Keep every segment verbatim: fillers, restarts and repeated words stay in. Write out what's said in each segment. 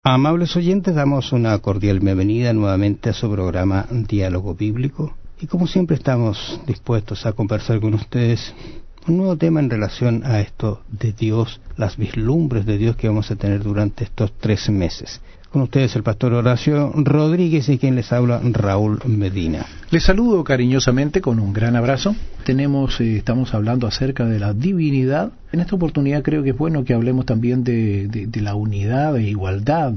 Amables oyentes, damos una cordial bienvenida nuevamente a su programa Diálogo Bíblico y como siempre estamos dispuestos a conversar con ustedes un nuevo tema en relación a esto de Dios, las vislumbres de Dios que vamos a tener durante estos tres meses. Con ustedes el pastor Horacio Rodríguez y quien les habla Raúl Medina. Les saludo cariñosamente con un gran abrazo. Tenemos, eh, estamos hablando acerca de la divinidad. En esta oportunidad creo que es bueno que hablemos también de, de, de la unidad e igualdad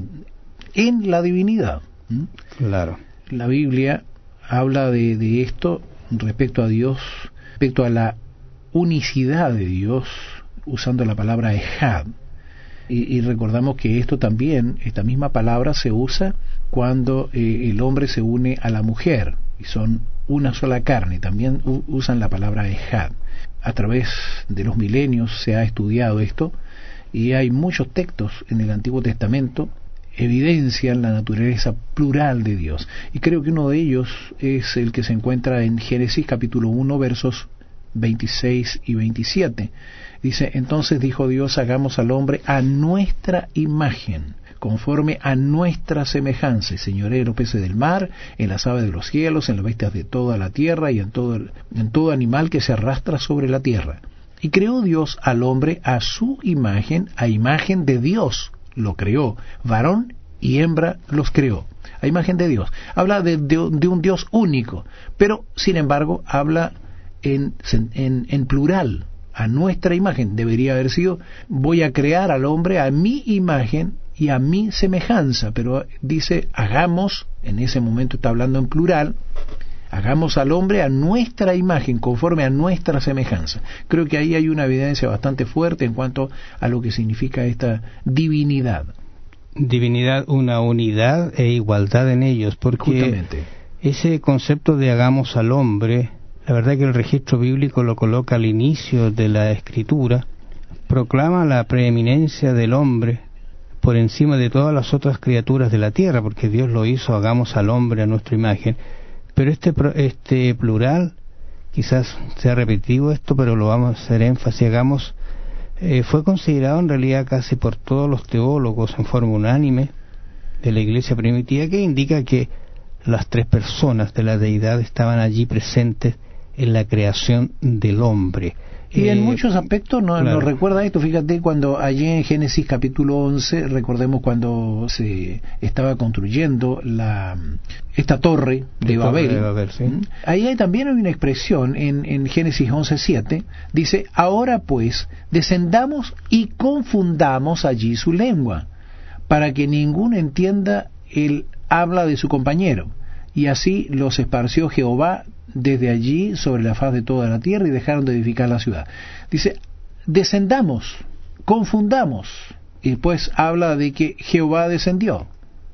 en la divinidad. ¿Mm? Claro. La Biblia habla de, de esto respecto a Dios, respecto a la unicidad de Dios, usando la palabra ejad. Y, y recordamos que esto también, esta misma palabra se usa cuando eh, el hombre se une a la mujer y son una sola carne. También u- usan la palabra ejad. A través de los milenios se ha estudiado esto y hay muchos textos en el Antiguo Testamento evidencian la naturaleza plural de Dios. Y creo que uno de ellos es el que se encuentra en Génesis capítulo uno versos veintiséis y veintisiete. Dice, entonces dijo Dios, hagamos al hombre a nuestra imagen, conforme a nuestra semejanza, y señoree en los peces del mar, en las aves de los cielos, en las bestias de toda la tierra, y en todo, en todo animal que se arrastra sobre la tierra. Y creó Dios al hombre a su imagen, a imagen de Dios lo creó, varón y hembra los creó, a imagen de Dios. Habla de, de, de un Dios único, pero sin embargo habla en, en, en plural, a nuestra imagen. Debería haber sido, voy a crear al hombre a mi imagen y a mi semejanza, pero dice, hagamos, en ese momento está hablando en plural, hagamos al hombre a nuestra imagen, conforme a nuestra semejanza. Creo que ahí hay una evidencia bastante fuerte en cuanto a lo que significa esta divinidad. Divinidad, una unidad e igualdad en ellos, porque justamente ese concepto de hagamos al hombre, la verdad que el registro bíblico lo coloca al inicio de la Escritura, proclama la preeminencia del hombre por encima de todas las otras criaturas de la tierra, porque Dios lo hizo, hagamos al hombre a nuestra imagen. Pero este este plural, quizás sea repetitivo esto, pero lo vamos a hacer énfasis, hagamos, eh, fue considerado en realidad casi por todos los teólogos en forma unánime de la iglesia primitiva, que indica que las tres personas de la deidad estaban allí presentes en la creación del hombre. Y en eh, muchos aspectos nos, claro. nos recuerda esto. Fíjate, cuando allí en Génesis capítulo once, recordemos cuando se estaba construyendo la esta torre de La Babel, torre de Babel, sí. ahí hay también hay una expresión en, en Génesis once siete, dice, ahora pues, descendamos y confundamos allí su lengua, para que ninguno entienda el habla de su compañero. Y así los esparció Jehová desde allí sobre la faz de toda la tierra y dejaron de edificar la ciudad. Dice, descendamos, confundamos. Y después habla de que Jehová descendió.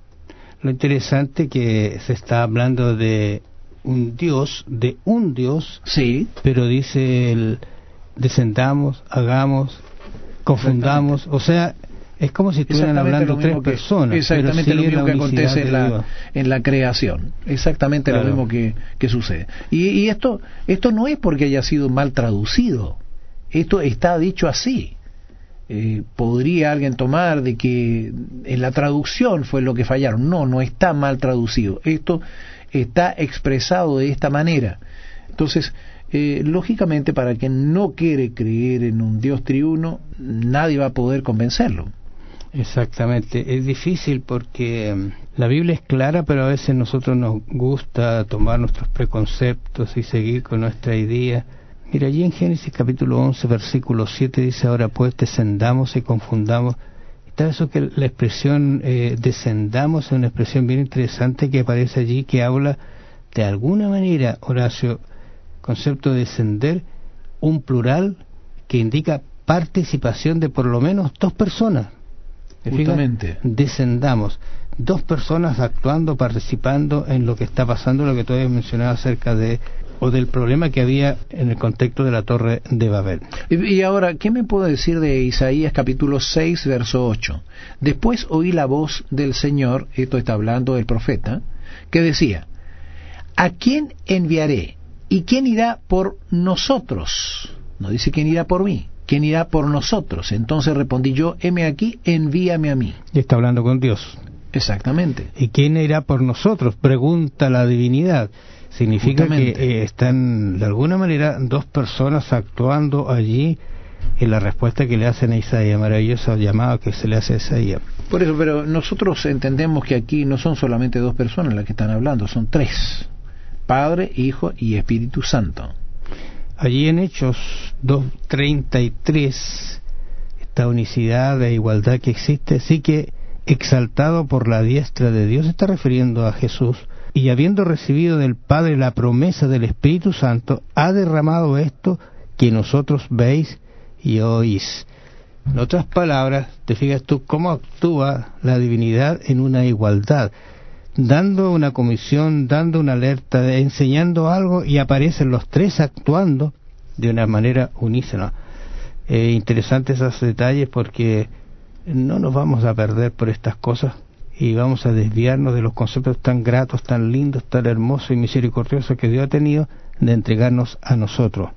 Lo interesante que se está hablando de un Dios, de un Dios, sí, pero dice el descendamos, hagamos, confundamos, o sea, es como si estuvieran hablando tres que, personas. Exactamente lo mismo que acontece en la, Dios. en la creación. Exactamente claro. Lo mismo que, que sucede. Y, y esto, esto no es porque haya sido mal traducido. Esto está dicho así. Eh, ¿Podría alguien tomar de que en la traducción fue lo que fallaron? No, no está mal traducido. Esto está expresado de esta manera. Entonces, eh, lógicamente, para quien no quiere creer en un Dios triuno, nadie va a poder convencerlo. Exactamente, es difícil porque um, la Biblia es clara, pero a veces nosotros nos gusta tomar nuestros preconceptos y seguir con nuestra idea. Mira, allí en Génesis capítulo once, versículo siete dice, ahora pues descendamos y confundamos. Está eso que la expresión eh, descendamos es una expresión bien interesante que aparece allí, que habla de alguna manera, Horacio, concepto de descender, un plural que indica participación de por lo menos dos personas. Justamente. Descendamos, dos personas actuando, participando en lo que está pasando, lo que tú habías mencionado acerca de, o del problema que había en el contexto de la Torre de Babel. Y, y ahora, ¿qué me puedo decir de Isaías capítulo seis, verso ocho? Después oí la voz del Señor, esto está hablando del profeta, que decía, ¿a quién enviaré? ¿Y quién irá por nosotros? No dice quién irá por mí. ¿Quién irá por nosotros? Entonces respondí yo, heme aquí, envíame a mí. Y está hablando con Dios. Exactamente. ¿Y quién irá por nosotros? Pregunta la divinidad. Significa Justamente. que eh, están de alguna manera dos personas actuando allí en la respuesta que le hacen a Isaías, maravilloso llamado que se le hace a Isaías. Por eso, pero nosotros entendemos que aquí no son solamente dos personas las que están hablando, son tres: Padre, Hijo y Espíritu Santo. Allí en Hechos dos treinta y tres, esta unicidad e igualdad que existe, sí que exaltado por la diestra de Dios, está refiriendo a Jesús, y habiendo recibido del Padre la promesa del Espíritu Santo, ha derramado esto que nosotros veis y oís. En otras palabras, te fijas tú cómo actúa la divinidad en una igualdad, dando una comisión, dando una alerta, enseñando algo, y aparecen los tres actuando de una manera unísona. Eh, interesantes esos detalles, porque no nos vamos a perder por estas cosas y vamos a desviarnos de los conceptos tan gratos, tan lindos, tan hermosos y misericordiosos que Dios ha tenido de entregarnos a nosotros.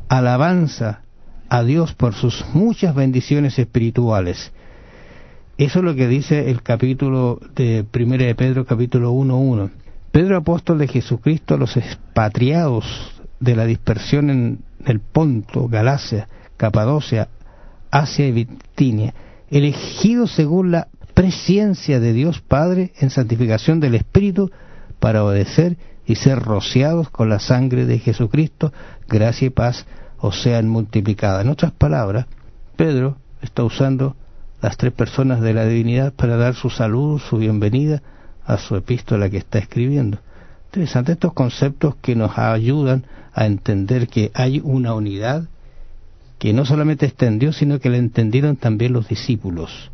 Alabanza a Dios por sus muchas bendiciones espirituales. Eso es lo que dice el capítulo de Primera de Pedro, capítulo uno uno. Pedro, apóstol de Jesucristo, a los expatriados de la dispersión en el Ponto, Galacia, Capadocia, Asia y Bitinia, elegidos según la presciencia de Dios Padre en santificación del Espíritu, para obedecer y ser rociados con la sangre de Jesucristo, gracia y paz os sean multiplicadas. En otras palabras, Pedro está usando las tres personas de la divinidad para dar su saludo, su bienvenida a su epístola que está escribiendo. Interesante estos conceptos que nos ayudan a entender que hay una unidad que no solamente está en Dios, sino que la entendieron también los discípulos.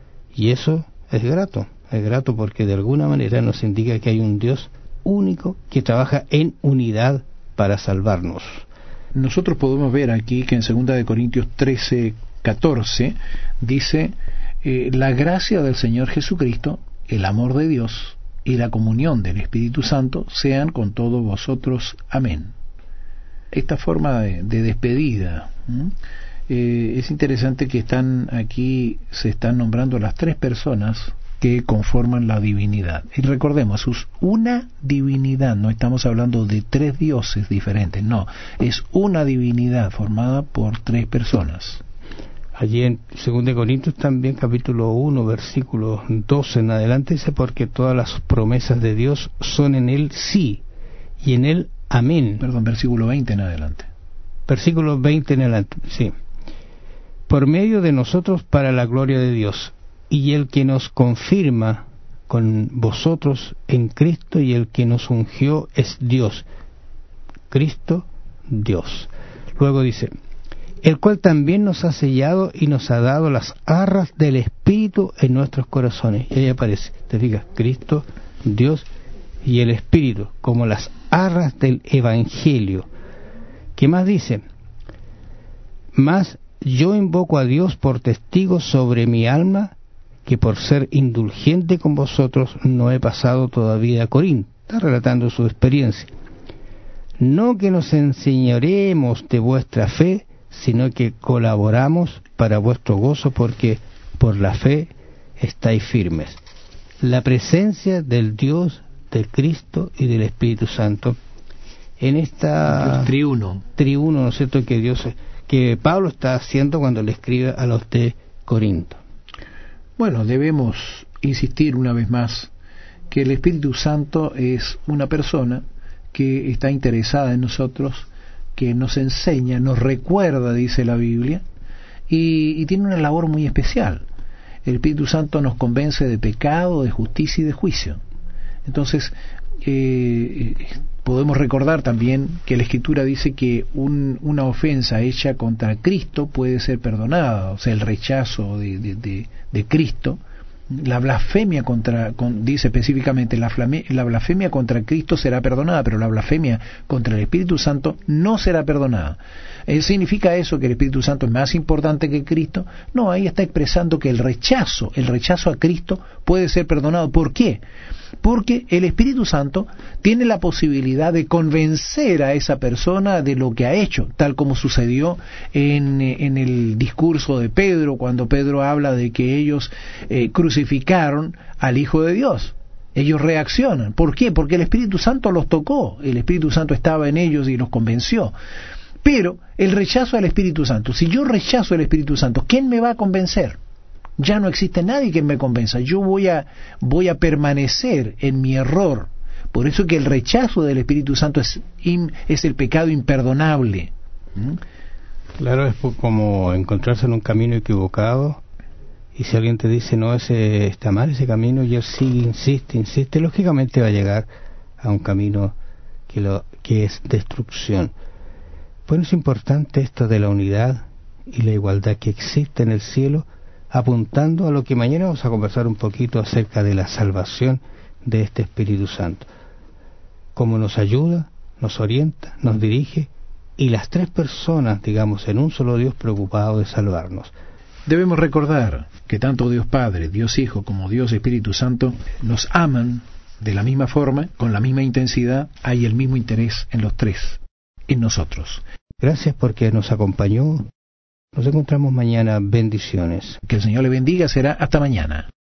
Y eso es grato, es grato porque de alguna manera nos indica que hay un Dios único que trabaja en unidad para salvarnos. Nosotros podemos ver aquí que en segunda de Corintios trece catorce dice: eh, la gracia del Señor Jesucristo, el amor de Dios y la comunión del Espíritu Santo sean con todos vosotros. Amén. Esta forma de, de despedida, eh, es interesante que están aquí, se están nombrando las tres personas que conforman la divinidad. Y recordemos, es una divinidad, no estamos hablando de tres dioses diferentes, no, es una divinidad formada por tres personas. Allí en segunda de Corintios también, capítulo uno, versículo doce en adelante, dice: porque todas las promesas de Dios son en Él sí, y en Él amén. Perdón, versículo veinte en adelante. Versículo veinte en adelante, sí. Por medio de nosotros para la gloria de Dios, y el que nos confirma con vosotros en Cristo, y el que nos ungió es Dios. Cristo, Dios. Luego dice: el cual también nos ha sellado y nos ha dado las arras del Espíritu en nuestros corazones. Y ahí aparece, te fijas, Cristo, Dios y el Espíritu, como las arras del Evangelio. ¿Qué más dice? Mas yo invoco a Dios por testigo sobre mi alma, que por ser indulgente con vosotros no he pasado todavía a Corinto. Está relatando su experiencia. No que nos enseñoremos de vuestra fe, sino que colaboramos para vuestro gozo, porque por la fe estáis firmes. La presencia del Dios, de Cristo y del Espíritu Santo en esta triuno, triuno, ¿no es cierto?, que Dios, que Pablo está haciendo cuando le escribe a los de Corinto. Bueno, debemos insistir una vez más que el Espíritu Santo es una persona que está interesada en nosotros, que nos enseña, nos recuerda, dice la Biblia, y, y tiene una labor muy especial. El Espíritu Santo nos convence de pecado, de justicia y de juicio. Entonces, eh, podemos recordar también que la Escritura dice que un, una ofensa hecha contra Cristo puede ser perdonada, o sea, el rechazo de, de, de, de Cristo. La blasfemia contra, con, dice específicamente, la, flame, la blasfemia contra Cristo será perdonada, pero la blasfemia contra el Espíritu Santo no será perdonada. ¿Eh, ¿Significa eso que el Espíritu Santo es más importante que Cristo? No, ahí está expresando que el rechazo, el rechazo a Cristo puede ser perdonado. ¿Por qué? Porque el Espíritu Santo tiene la posibilidad de convencer a esa persona de lo que ha hecho, tal como sucedió en, en el discurso de Pedro, cuando Pedro habla de que ellos eh, crucificaron crucificaron al Hijo de Dios. Ellos reaccionan. ¿Por qué? Porque el Espíritu Santo los tocó. El Espíritu Santo estaba en ellos y los convenció. Pero el rechazo al Espíritu Santo, si yo rechazo al Espíritu Santo, ¿quién me va a convencer? Ya no existe nadie que me convenza. Yo voy a, voy a permanecer en mi error. Por eso que el rechazo del Espíritu Santo es, es el pecado imperdonable. ¿Mm? Claro, es como encontrarse en un camino equivocado, y si alguien te dice, no, ese está mal ese camino, y él sigue, insiste, insiste, lógicamente va a llegar a un camino que, lo, que es destrucción. Bueno, es importante esto de la unidad y la igualdad que existe en el cielo, apuntando a lo que mañana vamos a conversar un poquito acerca de la salvación de este Espíritu Santo. Cómo nos ayuda, nos orienta, nos dirige, y las tres personas, digamos, en un solo Dios preocupado de salvarnos. Debemos recordar que tanto Dios Padre, Dios Hijo, como Dios Espíritu Santo nos aman de la misma forma, con la misma intensidad, hay el mismo interés en los tres, en nosotros. Gracias porque nos acompañó. Nos encontramos mañana. Bendiciones. Que el Señor le bendiga. Será hasta mañana.